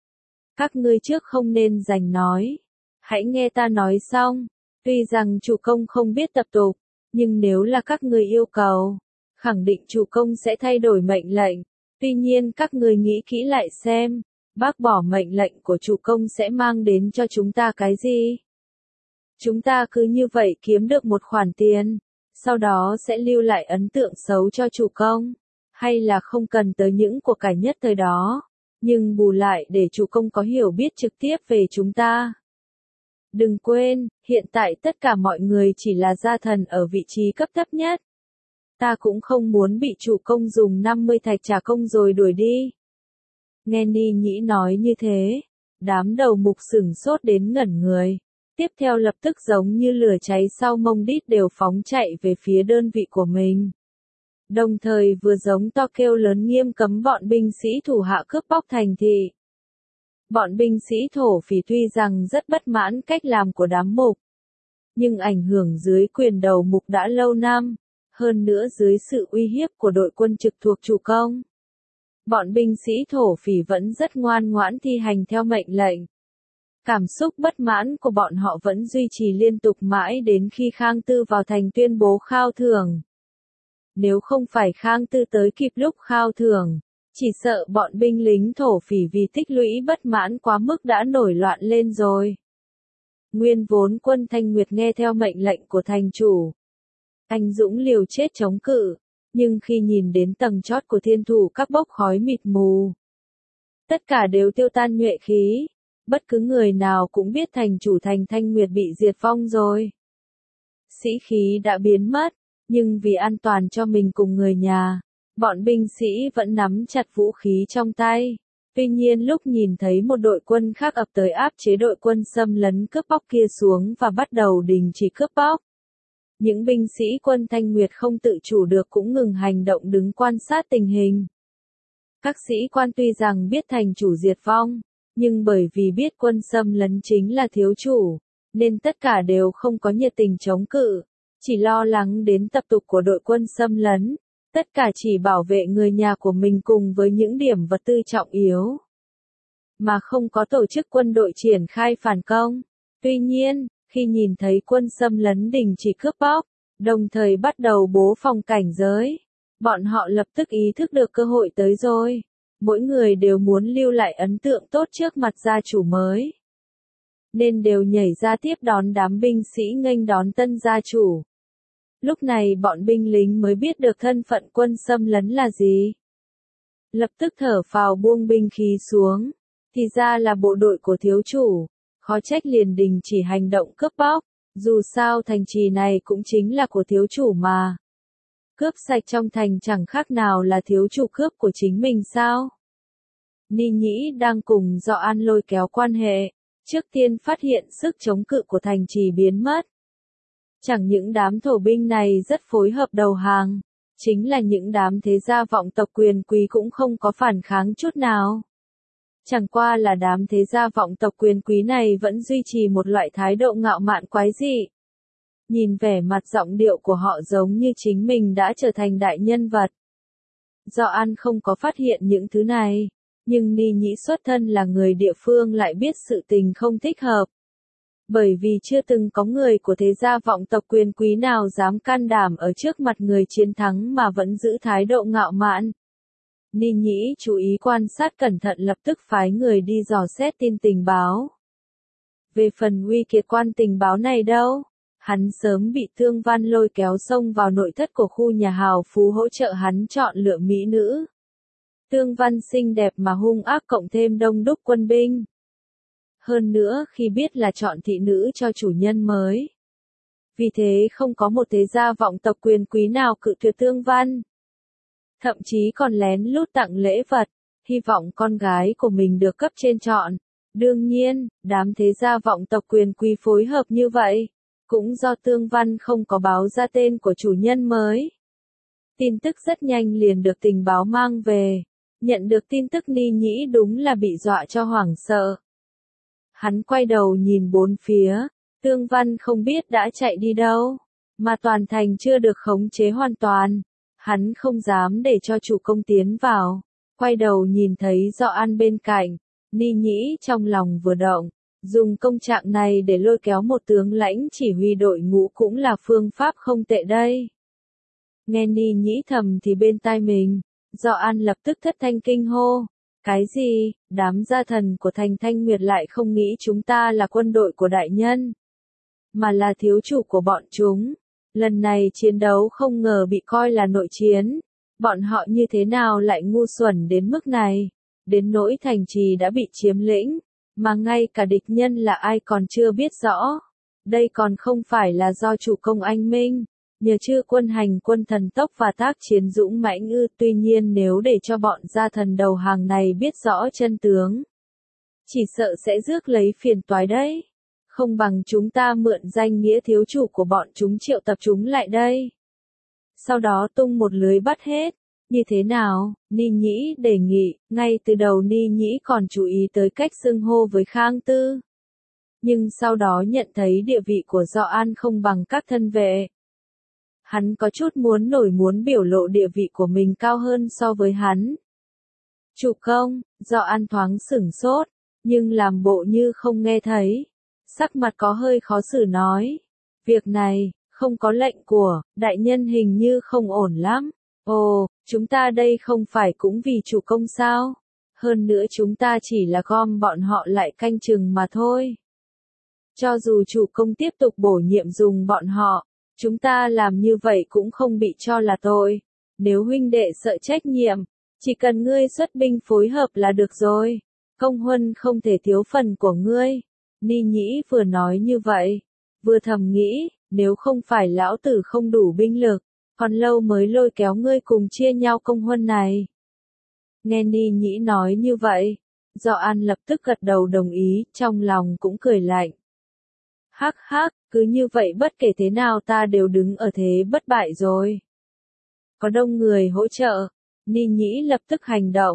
Các ngươi trước không nên giành nói. Hãy nghe ta nói xong. Tuy rằng chủ công không biết tập tục, nhưng nếu là các người yêu cầu, khẳng định chủ công sẽ thay đổi mệnh lệnh. Tuy nhiên các người nghĩ kỹ lại xem, bác bỏ mệnh lệnh của chủ công sẽ mang đến cho chúng ta cái gì? Chúng ta cứ như vậy kiếm được một khoản tiền, sau đó sẽ lưu lại ấn tượng xấu cho chủ công, hay là không cần tới những của cải nhất thời đó, nhưng bù lại để chủ công có hiểu biết trực tiếp về chúng ta. Đừng quên, hiện tại tất cả mọi người chỉ là gia thần ở vị trí cấp thấp nhất. Ta cũng không muốn bị chủ công dùng 50 thạch trả công rồi đuổi đi. Nghe Ni Nhĩ nói như thế, đám đầu mục sửng sốt đến ngẩn người. Tiếp theo lập tức giống như lửa cháy sau mông đít đều phóng chạy về phía đơn vị của mình. Đồng thời vừa giống to kêu lớn nghiêm cấm bọn binh sĩ thủ hạ cướp bóc thành thị. Bọn binh sĩ thổ phỉ tuy rằng rất bất mãn cách làm của đám mục, nhưng ảnh hưởng dưới quyền đầu mục đã lâu năm, hơn nữa dưới sự uy hiếp của đội quân trực thuộc chủ công. Bọn binh sĩ thổ phỉ vẫn rất ngoan ngoãn thi hành theo mệnh lệnh. Cảm xúc bất mãn của bọn họ vẫn duy trì liên tục mãi đến khi Khang Tư vào thành tuyên bố khao thưởng. Nếu không phải Khang Tư tới kịp lúc khao thưởng, chỉ sợ bọn binh lính thổ phỉ vì tích lũy bất mãn quá mức đã nổi loạn lên rồi. Nguyên vốn quân Thanh Nguyệt nghe theo mệnh lệnh của thành chủ, anh dũng liều chết chống cự, nhưng khi nhìn đến tầng chót của thiên thủ các bốc khói mịt mù, tất cả đều tiêu tan nhuệ khí. Bất cứ người nào cũng biết thành chủ thành Thanh Nguyệt bị diệt vong rồi. Sĩ khí đã biến mất, nhưng vì an toàn cho mình cùng người nhà, bọn binh sĩ vẫn nắm chặt vũ khí trong tay. Tuy nhiên lúc nhìn thấy một đội quân khác ập tới áp chế đội quân xâm lấn cướp bóc kia xuống và bắt đầu đình chỉ cướp bóc, những binh sĩ quân Thanh Nguyệt không tự chủ được cũng ngừng hành động đứng quan sát tình hình. Các sĩ quan tuy rằng biết thành chủ diệt vong, Nhưng bởi vì biết quân xâm lấn chính là thiếu chủ, nên tất cả đều không có nhiệt tình chống cự, chỉ lo lắng đến tập tục của đội quân xâm lấn, tất cả chỉ bảo vệ người nhà của mình cùng với những điểm vật tư trọng yếu, mà không có tổ chức quân đội triển khai phản công. Tuy nhiên, khi nhìn thấy quân xâm lấn đình chỉ cướp bóc, đồng thời bắt đầu bố phòng cảnh giới, bọn họ lập tức ý thức được cơ hội tới rồi. Mỗi người đều muốn lưu lại ấn tượng tốt trước mặt gia chủ mới, nên đều nhảy ra tiếp đón đám binh sĩ nghênh đón tân gia chủ. Lúc này bọn binh lính mới biết được thân phận quân xâm lấn là gì. Lập tức thở phào buông binh khí xuống, thì ra là bộ đội của thiếu chủ, khó trách liền đình chỉ hành động cướp bóc, dù sao thành trì này cũng chính là của thiếu chủ mà. Cướp sạch trong thành chẳng khác nào là thiếu chủ cướp của chính mình sao? Ni Nhĩ đang cùng Do An lôi kéo quan hệ, trước tiên phát hiện sức chống cự của thành trì biến mất. Chẳng những đám thổ binh này rất phối hợp đầu hàng, chính là những đám thế gia vọng tộc quyền quý cũng không có phản kháng chút nào. Chẳng qua là đám thế gia vọng tộc quyền quý này vẫn duy trì một loại thái độ ngạo mạn quái dị. Nhìn vẻ mặt giọng điệu của họ giống như chính mình đã trở thành đại nhân vật. Do An không có phát hiện những thứ này, nhưng Ni Nhĩ xuất thân là người địa phương lại biết sự tình không thích hợp. Bởi vì chưa từng có người của thế gia vọng tộc quyền quý nào dám can đảm ở trước mặt người chiến thắng mà vẫn giữ thái độ ngạo mạn. Ni Nhĩ chú ý quan sát cẩn thận, lập tức phái người đi dò xét tin tình báo. Về phần Uy Kiệt quan tình báo này đâu, hắn sớm bị Tương Văn lôi kéo xông vào nội thất của khu nhà hào phú hỗ trợ hắn chọn lựa mỹ nữ. Tương Văn xinh đẹp mà hung ác cộng thêm đông đúc quân binh. Hơn nữa khi biết là chọn thị nữ cho chủ nhân mới. Vì thế không có một thế gia vọng tộc quyền quý nào cự tuyệt Tương Văn. Thậm chí còn lén lút tặng lễ vật, hy vọng con gái của mình được cấp trên chọn. Đương nhiên, đám thế gia vọng tộc quyền quý phối hợp như vậy, cũng do Tương Văn không có báo ra tên của chủ nhân mới. Tin tức rất nhanh liền được tình báo mang về. Nhận được tin tức Ni Nhĩ đúng là bị dọa cho hoảng sợ. Hắn quay đầu nhìn bốn phía, Tương Văn không biết đã chạy đi đâu, mà toàn thành chưa được khống chế hoàn toàn. Hắn không dám để cho chủ công tiến vào, quay đầu nhìn thấy Do An bên cạnh, Ni Nhĩ trong lòng vừa động, dùng công trạng này để lôi kéo một tướng lãnh chỉ huy đội ngũ cũng là phương pháp không tệ đây. Nghe Ni Nhĩ thầm thì bên tai mình, Do An lập tức thất thanh kinh hô. Cái gì, đám gia thần của thành Thanh Nguyệt lại không nghĩ chúng ta là quân đội của đại nhân, mà là thiếu chủ của bọn chúng. Lần này chiến đấu không ngờ bị coi là nội chiến. Bọn họ như thế nào lại ngu xuẩn đến mức này, đến nỗi thành trì đã bị chiếm lĩnh, mà ngay cả địch nhân là ai còn chưa biết rõ. Đây còn không phải là do chủ công anh minh, nhờ chư quân hành quân thần tốc và tác chiến dũng mãnh ư. Tuy nhiên nếu để cho bọn gia thần đầu hàng này biết rõ chân tướng, chỉ sợ sẽ rước lấy phiền toái đấy. Không bằng chúng ta mượn danh nghĩa thiếu chủ của bọn chúng triệu tập chúng lại đây. Sau đó tung một lưới bắt hết. Như thế nào? Ni Nhĩ đề nghị. Ngay từ đầu Ni Nhĩ còn chú ý tới cách xưng hô với Khang Tư. Nhưng sau đó nhận thấy địa vị của Do An không bằng các thân vệ. Hắn có chút muốn biểu lộ địa vị của mình cao hơn so với hắn. Chủ công, Do An thoáng sửng sốt, nhưng làm bộ như không nghe thấy. Sắc mặt có hơi khó xử nói. Việc này, không có lệnh của, đại nhân hình như không ổn lắm. Ồ, chúng ta đây không phải cũng vì chủ công sao? Hơn nữa chúng ta chỉ là gom bọn họ lại canh chừng mà thôi. Cho dù chủ công tiếp tục bổ nhiệm dùng bọn họ, chúng ta làm như vậy cũng không bị cho là tội. Nếu huynh đệ sợ trách nhiệm, chỉ cần ngươi xuất binh phối hợp là được rồi. Công huân không thể thiếu phần của ngươi. Ni Nhĩ vừa nói như vậy, vừa thầm nghĩ, nếu không phải lão tử không đủ binh lực, còn lâu mới lôi kéo ngươi cùng chia nhau công huân này. Nghe Ni Nhĩ nói như vậy, Do An lập tức gật đầu đồng ý, trong lòng cũng cười lạnh. Hắc hắc, cứ như vậy bất kể thế nào ta đều đứng ở thế bất bại rồi. Có đông người hỗ trợ, Ni Nhĩ lập tức hành động,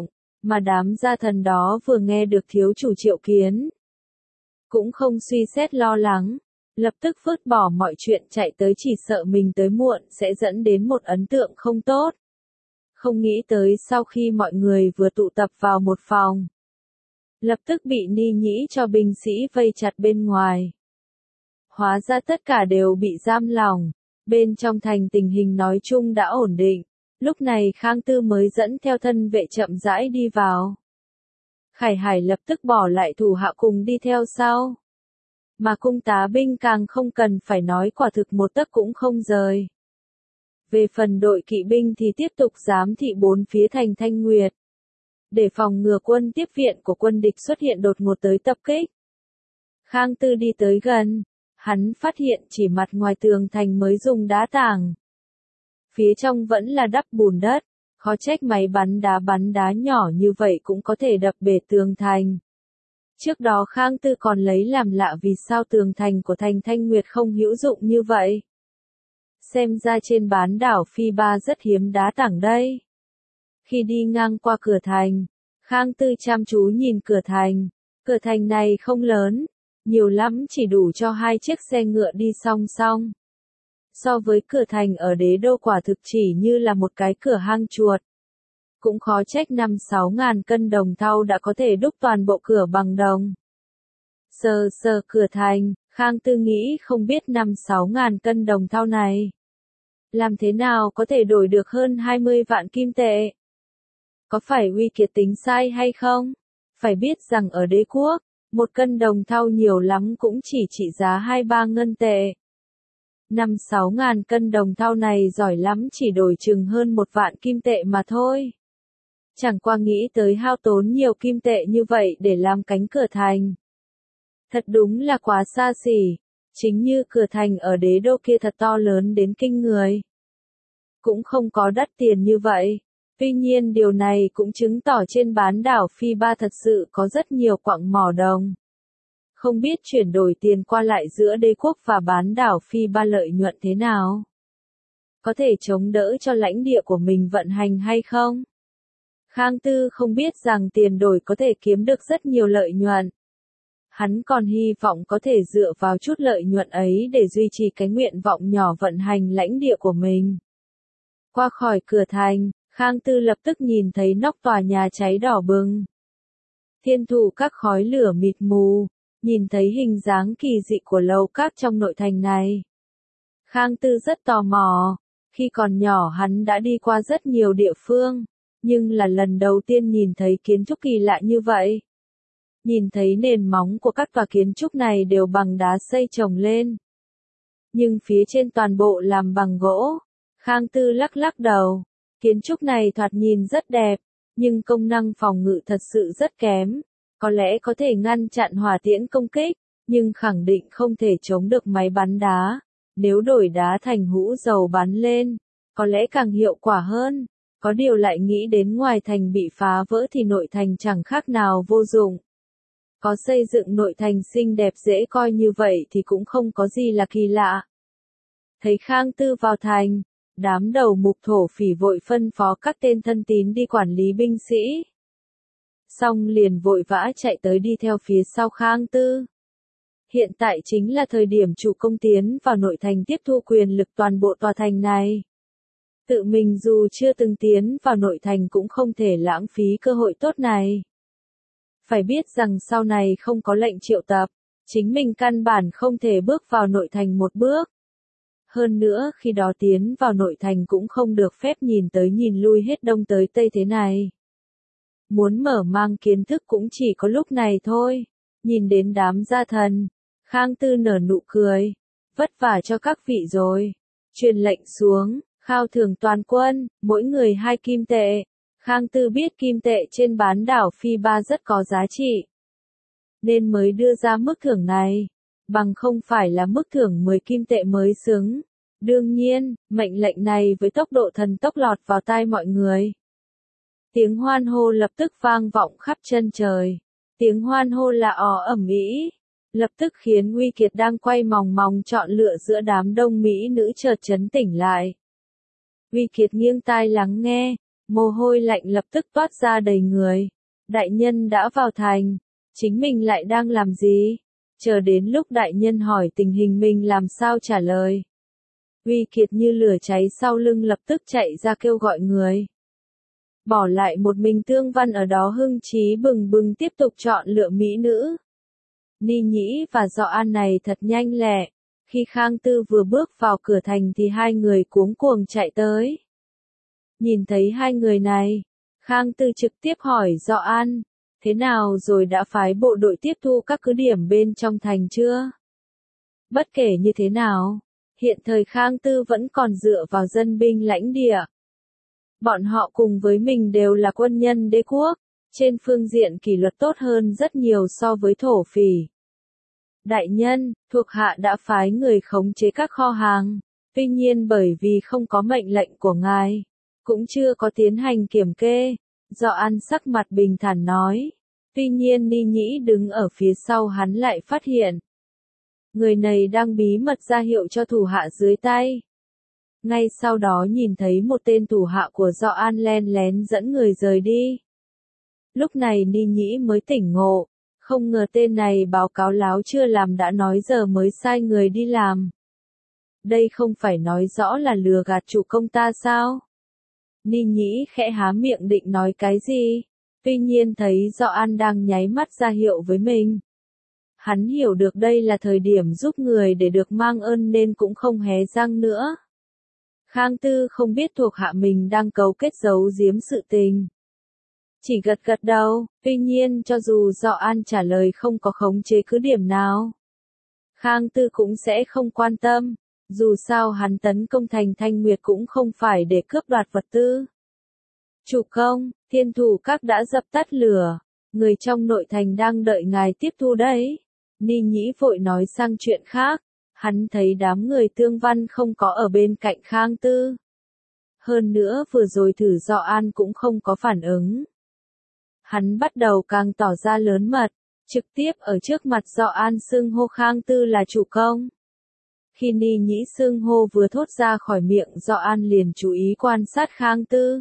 Mà đám gia thần đó vừa nghe được thiếu chủ Triệu Kiến, cũng không suy xét lo lắng, lập tức vứt bỏ mọi chuyện chạy tới, chỉ sợ mình tới muộn sẽ dẫn đến một ấn tượng không tốt. Không nghĩ tới sau khi mọi người vừa tụ tập vào một phòng, lập tức bị Ni Nhĩ cho binh sĩ vây chặt bên ngoài. Hóa ra tất cả đều bị giam lỏng, bên trong thành tình hình nói chung đã ổn định, lúc này Khang Tư mới dẫn theo thân vệ chậm rãi đi vào. Khải Hải lập tức bỏ lại thủ hạ cùng đi theo sau. Mà cung tá binh càng không cần phải nói, quả thực một tấc cũng không rời. Về phần đội kỵ binh thì tiếp tục giám thị bốn phía thành Thanh Nguyệt, để phòng ngừa quân tiếp viện của quân địch xuất hiện đột ngột tới tập kích. Khang Tư đi tới gần, hắn phát hiện chỉ mặt ngoài tường thành mới dùng đá tảng, phía trong vẫn là đắp bùn đất, khó trách máy bắn đá nhỏ như vậy cũng có thể đập bể tường thành. Trước đó Khang Tư còn lấy làm lạ vì sao tường thành của thành Thanh Nguyệt không hữu dụng như vậy. Xem ra trên bán đảo Phi Ba rất hiếm đá tảng đây. Khi đi ngang qua cửa thành, Khang Tư chăm chú nhìn cửa thành này không lớn, nhiều lắm chỉ đủ cho 2 chiếc xe ngựa đi song song. So với cửa thành ở Đế Đô quả thực chỉ như là một cái cửa hang chuột. Cũng khó trách 5-6 ngàn cân đồng thau đã có thể đúc toàn bộ cửa bằng đồng. Sờ cửa thành, Khang Tư nghĩ không biết 5-6 ngàn cân đồng thau này làm thế nào có thể đổi được hơn 20 vạn kim tệ. Có phải Uy Kiệt tính sai hay không? Phải biết rằng ở đế quốc, 1 cân đồng thau nhiều lắm cũng chỉ trị giá 2-3 ngân tệ. 5-6 ngàn cân đồng thau này giỏi lắm chỉ đổi chừng hơn 1 vạn kim tệ mà thôi. Chẳng qua nghĩ tới hao tốn nhiều kim tệ như vậy để làm cánh cửa thành. Thật đúng là quá xa xỉ, chính như cửa thành ở Đế Đô kia thật to lớn đến kinh người. Cũng không có đắt tiền như vậy. Tuy nhiên điều này cũng chứng tỏ trên bán đảo Phi Ba thật sự có rất nhiều quặng mỏ đồng. Không biết chuyển đổi tiền qua lại giữa đế quốc và bán đảo Phi Ba lợi nhuận thế nào? Có thể chống đỡ cho lãnh địa của mình vận hành hay không? Khang Tư không biết rằng tiền đổi có thể kiếm được rất nhiều lợi nhuận. Hắn còn hy vọng có thể dựa vào chút lợi nhuận ấy để duy trì cái nguyện vọng nhỏ vận hành lãnh địa của mình. Qua khỏi cửa thành, Khang Tư lập tức nhìn thấy nóc tòa nhà cháy đỏ bừng. Thiên thủ các khói lửa mịt mù, nhìn thấy hình dáng kỳ dị của lầu các trong nội thành này. Khang Tư rất tò mò, khi còn nhỏ hắn đã đi qua rất nhiều địa phương, nhưng là lần đầu tiên nhìn thấy kiến trúc kỳ lạ như vậy. Nhìn thấy nền móng của các tòa kiến trúc này đều bằng đá xây chồng lên, nhưng phía trên toàn bộ làm bằng gỗ. Khang Tư lắc lắc đầu, kiến trúc này thoạt nhìn rất đẹp, nhưng công năng phòng ngự thật sự rất kém. Có lẽ có thể ngăn chặn hỏa tiễn công kích, nhưng khẳng định không thể chống được máy bắn đá. Nếu đổi đá thành hũ dầu bắn lên, có lẽ càng hiệu quả hơn. Có điều lại nghĩ đến ngoài thành bị phá vỡ thì nội thành chẳng khác nào vô dụng. Có xây dựng nội thành xinh đẹp dễ coi như vậy thì cũng không có gì là kỳ lạ. Thấy Khang Tư vào thành, đám đầu mục thổ phỉ vội phân phó các tên thân tín đi quản lý binh sĩ. Xong liền vội vã chạy tới đi theo phía sau Khang Tư. Hiện tại chính là thời điểm chủ công tiến vào nội thành tiếp thu quyền lực toàn bộ tòa thành này. Tự mình dù chưa từng tiến vào nội thành cũng không thể lãng phí cơ hội tốt này. Phải biết rằng sau này không có lệnh triệu tập, chính mình căn bản không thể bước vào nội thành một bước. Hơn nữa khi đó tiến vào nội thành cũng không được phép nhìn tới nhìn lui hết đông tới tây thế này. Muốn mở mang kiến thức cũng chỉ có lúc này thôi. Nhìn đến đám gia thần, Khang Tư nở nụ cười. Vất vả cho các vị rồi. Truyền lệnh xuống, khao thưởng toàn quân, mỗi người 2 kim tệ. Khang Tư biết kim tệ trên bán đảo Phi Ba rất có giá trị, nên mới đưa ra mức thưởng này. Bằng không phải là mức thưởng 10 kim tệ mới xứng. Đương nhiên, mệnh lệnh này với tốc độ thần tốc lọt vào tai mọi người. Tiếng hoan hô lập tức vang vọng khắp chân trời. Tiếng hoan hô là ầm ĩ, lập tức khiến Uy Kiệt đang quay mòng mòng chọn lựa giữa đám đông mỹ nữ chợt chấn tỉnh lại. Uy Kiệt nghiêng tai lắng nghe, mồ hôi lạnh lập tức toát ra đầy người. Đại nhân đã vào thành, chính mình lại đang làm gì? Chờ đến lúc đại nhân hỏi tình hình mình làm sao trả lời. Uy Kiệt như lửa cháy sau lưng lập tức chạy ra kêu gọi người. Bỏ lại một mình Tương Văn ở đó hưng trí bừng bừng tiếp tục chọn lựa mỹ nữ. Ni Nhĩ và Dọ An này thật nhanh lẹ. Khi Khang Tư vừa bước vào cửa thành thì hai người cuống cuồng chạy tới. Nhìn thấy hai người này, Khang Tư trực tiếp hỏi Dọ An, thế nào rồi, đã phái bộ đội tiếp thu các cứ điểm bên trong thành chưa? Bất kể như thế nào, hiện thời Khang Tư vẫn còn dựa vào dân binh lãnh địa. Bọn họ cùng với mình đều là quân nhân đế quốc, trên phương diện kỷ luật tốt hơn rất nhiều so với thổ phỉ. Đại nhân, thuộc hạ đã phái người khống chế các kho hàng, tuy nhiên bởi vì không có mệnh lệnh của ngài, cũng chưa có tiến hành kiểm kê. Dọ An sắc mặt bình thản nói. Tuy nhiên Ni Nhĩ đứng ở phía sau hắn lại phát hiện. Người này đang bí mật ra hiệu cho thủ hạ dưới tay. Ngay sau đó nhìn thấy một tên thủ hạ của Dọ An len lén dẫn người rời đi. Lúc này Ni Nhĩ mới tỉnh ngộ, không ngờ tên này báo cáo láo chưa làm đã nói giờ mới sai người đi làm. Đây không phải nói rõ là lừa gạt chủ công ta sao? Ni Nhĩ khẽ há miệng định nói cái gì, tuy nhiên thấy Dọ An đang nháy mắt ra hiệu với mình. Hắn hiểu được đây là thời điểm giúp người để được mang ơn nên cũng không hé răng nữa. Khang Tư không biết thuộc hạ mình đang cấu kết giấu giếm sự tình. Chỉ gật gật đầu, tuy nhiên cho dù Dọ An trả lời không có khống chế cứ điểm nào, Khang Tư cũng sẽ không quan tâm, dù sao hắn tấn công thành Thanh Nguyệt cũng không phải để cướp đoạt vật tư. Chủ công, Thiên Thủ Các đã dập tắt lửa, người trong nội thành đang đợi ngài tiếp thu đấy. Ni Nhĩ vội nói sang chuyện khác, hắn thấy đám người Tương Văn không có ở bên cạnh Khang Tư. Hơn nữa vừa rồi thử Dọ An cũng không có phản ứng. Hắn bắt đầu càng tỏ ra lớn mật, trực tiếp ở trước mặt Dọ An xưng hô Khang Tư là chủ công. Khi Ni Nhĩ xưng hô vừa thốt ra khỏi miệng Dọ An liền chú ý quan sát Khang Tư.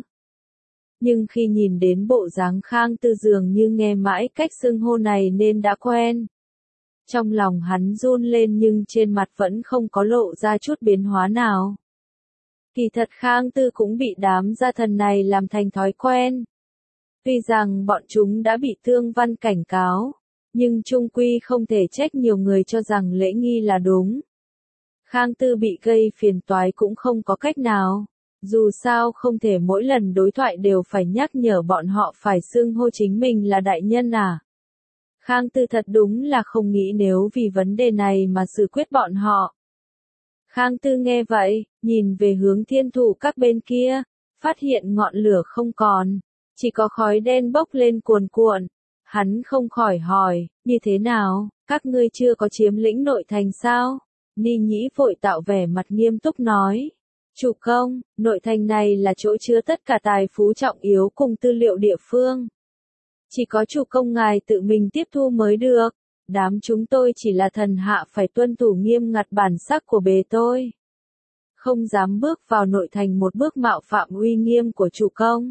Nhưng khi nhìn đến bộ dáng Khang Tư dường như nghe mãi cách xưng hô này nên đã quen. Trong lòng hắn run lên nhưng trên mặt vẫn không có lộ ra chút biến hóa nào. Kỳ thật Khang Tư cũng bị đám gia thần này làm thành thói quen. Tuy rằng bọn chúng đã bị Tương Văn cảnh cáo, nhưng chung quy không thể trách nhiều người cho rằng lễ nghi là đúng. Khang Tư bị gây phiền toái cũng không có cách nào, dù sao không thể mỗi lần đối thoại đều phải nhắc nhở bọn họ phải xưng hô chính mình là đại nhân à. Khang Tư thật đúng là không nghĩ nếu vì vấn đề này mà xử quyết bọn họ. Khang Tư nghe vậy, nhìn về hướng Thiên Thủ Các bên kia, phát hiện ngọn lửa không còn, chỉ có khói đen bốc lên cuồn cuộn. Hắn không khỏi hỏi, như thế nào, các ngươi chưa có chiếm lĩnh nội thành sao? Ni Nhĩ vội tạo vẻ mặt nghiêm túc nói. Chủ công, nội thành này là chỗ chứa tất cả tài phú trọng yếu cùng tư liệu địa phương. Chỉ có chủ công ngài tự mình tiếp thu mới được. Đám chúng tôi chỉ là thần hạ phải tuân thủ nghiêm ngặt bản sắc của bề tôi. Không dám bước vào nội thành một bước mạo phạm uy nghiêm của chủ công.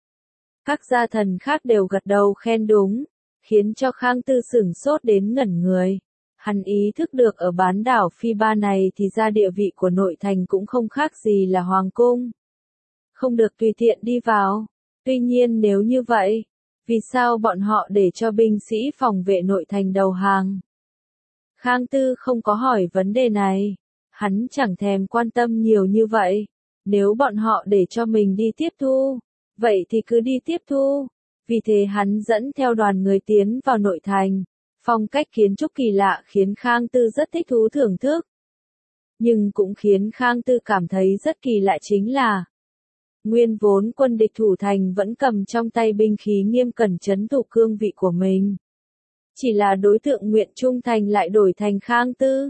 Các gia thần khác đều gật đầu khen đúng, khiến cho Khang Tư sửng sốt đến ngẩn người. Hắn ý thức được ở bán đảo Phi Ba này thì ra địa vị của nội thành cũng không khác gì là hoàng cung. Không được tùy tiện đi vào. Tuy nhiên nếu như vậy, vì sao bọn họ để cho binh sĩ phòng vệ nội thành đầu hàng? Khang Tư không có hỏi vấn đề này. Hắn chẳng thèm quan tâm nhiều như vậy. Nếu bọn họ để cho mình đi tiếp thu, vậy thì cứ đi tiếp thu. Vì thế hắn dẫn theo đoàn người tiến vào nội thành. Phong cách kiến trúc kỳ lạ khiến Khang Tư rất thích thú thưởng thức. Nhưng cũng khiến Khang Tư cảm thấy rất kỳ lạ chính là nguyên vốn quân địch thủ thành vẫn cầm trong tay binh khí nghiêm cẩn trấn thủ cương vị của mình. Chỉ là đối tượng nguyện trung thành lại đổi thành Khang Tư.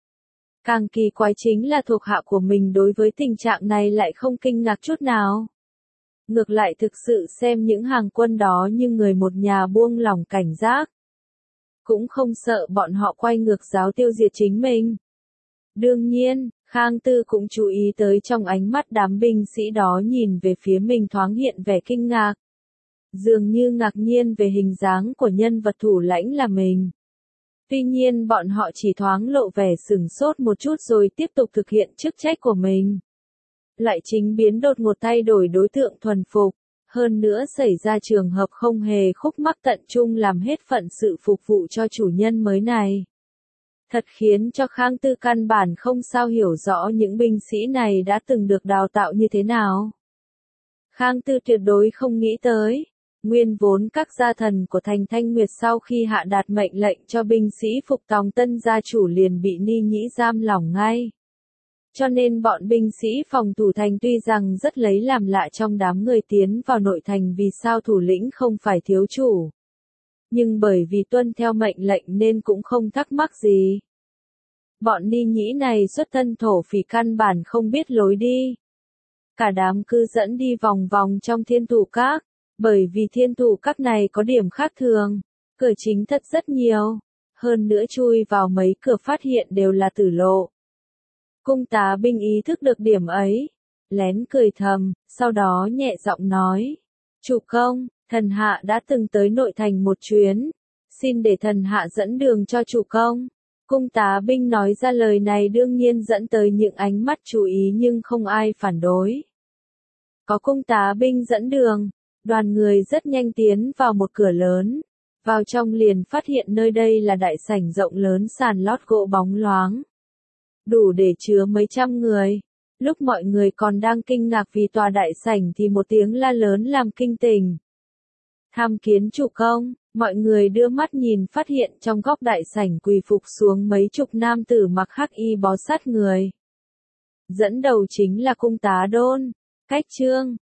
Càng kỳ quái chính là thuộc hạ của mình đối với tình trạng này lại không kinh ngạc chút nào. Ngược lại thực sự xem những hàng quân đó như người một nhà buông lỏng cảnh giác. Cũng không sợ bọn họ quay ngược giáo tiêu diệt chính mình. Đương nhiên, Khang Tư cũng chú ý tới trong ánh mắt đám binh sĩ đó nhìn về phía mình thoáng hiện vẻ kinh ngạc. Dường như ngạc nhiên về hình dáng của nhân vật thủ lãnh là mình. Tuy nhiên bọn họ chỉ thoáng lộ vẻ sửng sốt một chút rồi tiếp tục thực hiện chức trách của mình. Lại chính biến đột ngột thay đổi đối tượng thuần phục. Hơn nữa xảy ra trường hợp không hề khúc mắc tận trung làm hết phận sự phục vụ cho chủ nhân mới này. Thật khiến cho Khang Tư căn bản không sao hiểu rõ những binh sĩ này đã từng được đào tạo như thế nào. Khang Tư tuyệt đối không nghĩ tới. Nguyên vốn các gia thần của thành Thanh Nguyệt sau khi hạ đạt mệnh lệnh cho binh sĩ phục tòng tân gia chủ liền bị Ni Nhĩ giam lỏng ngay. Cho nên bọn binh sĩ phòng thủ thành tuy rằng rất lấy làm lạ trong đám người tiến vào nội thành vì sao thủ lĩnh không phải thiếu chủ. Nhưng bởi vì tuân theo mệnh lệnh nên cũng không thắc mắc gì. Bọn Ni Nhĩ này xuất thân thổ phỉ căn bản không biết lối đi. Cả đám cứ dẫn đi vòng vòng trong thiên thủ các, bởi vì thiên thủ các này có điểm khác thường, cửa chính thật rất nhiều, hơn nữa chui vào mấy cửa phát hiện đều là tử lộ. Cung tá binh ý thức được điểm ấy, lén cười thầm, sau đó nhẹ giọng nói, chủ công, thần hạ đã từng tới nội thành một chuyến, xin để thần hạ dẫn đường cho chủ công. Cung tá binh nói ra lời này đương nhiên dẫn tới những ánh mắt chú ý nhưng không ai phản đối. Có cung tá binh dẫn đường, đoàn người rất nhanh tiến vào một cửa lớn, vào trong liền phát hiện nơi đây là đại sảnh rộng lớn sàn lót gỗ bóng loáng. Đủ để chứa mấy trăm người. Lúc mọi người còn đang kinh ngạc vì tòa đại sảnh thì một tiếng la lớn làm kinh tỉnh. Tham kiến chủ công, mọi người đưa mắt nhìn phát hiện trong góc đại sảnh quỳ phục xuống mấy chục nam tử mặc hắc y bó sát người. Dẫn đầu chính là cung tá Đôn, Cách Trương,